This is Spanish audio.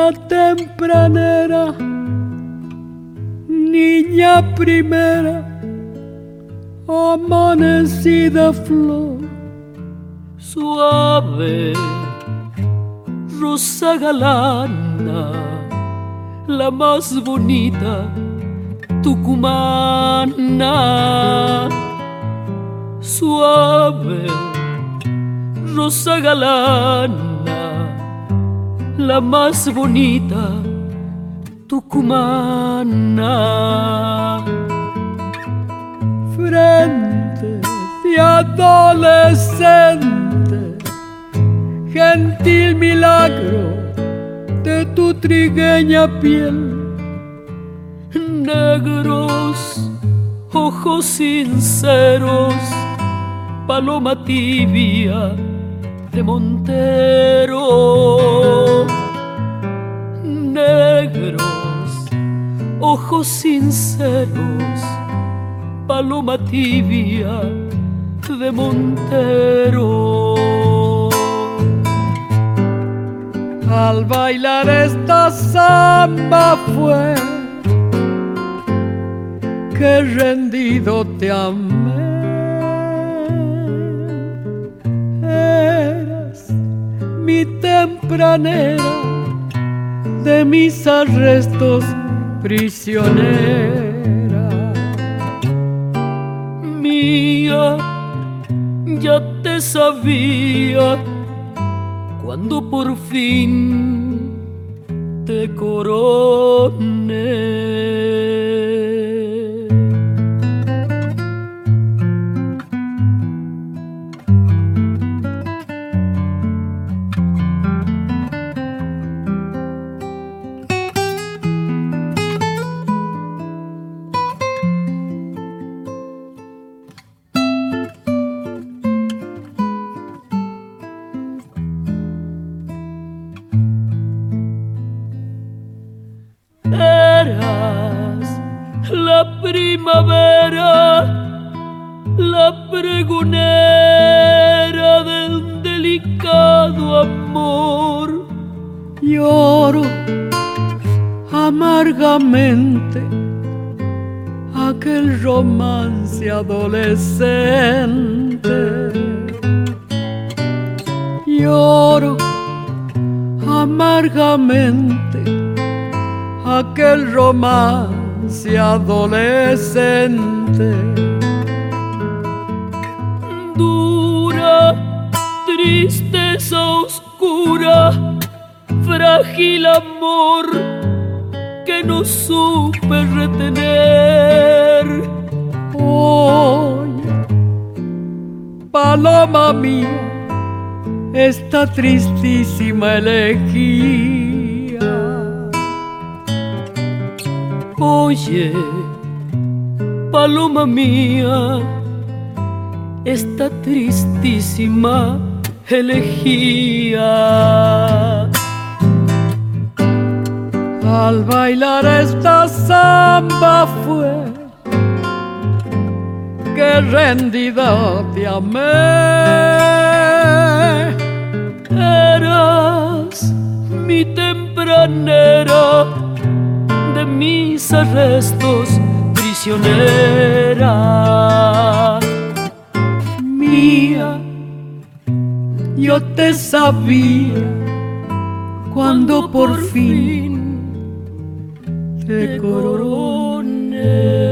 tempranera, niña primera, amanecida flor, suave, rosa galana, la más bonita, tucumana, suave, rosa galana, la más bonita, tucumana. Frente de adolescente, gentil milagro de tu trigueña piel, negros ojos sinceros, paloma tibia de Montero, negros ojos sinceros, paloma tibia de Montero. Al bailar esta samba fue que rendido te amé. Eras mi tempranera, de mis arrestos prisionera. Mía, ya te sabía cuando por fin te coroné. Eras la primavera, la pregonera del delicado amor. Lloro amargamente aquel romance adolescente. Lloro amargamente aquel romance adolescente. Dura tristeza oscura, frágil amor que no supe retener. Hoy, paloma mía, esta tristísima elegía. Oye, paloma mía, esta tristísima elegía. Al bailar esta samba fue que rendida te amé. Eras mi tempranera, de mis arrestos prisionera. Mía, yo te sabía cuando por fin te coroné.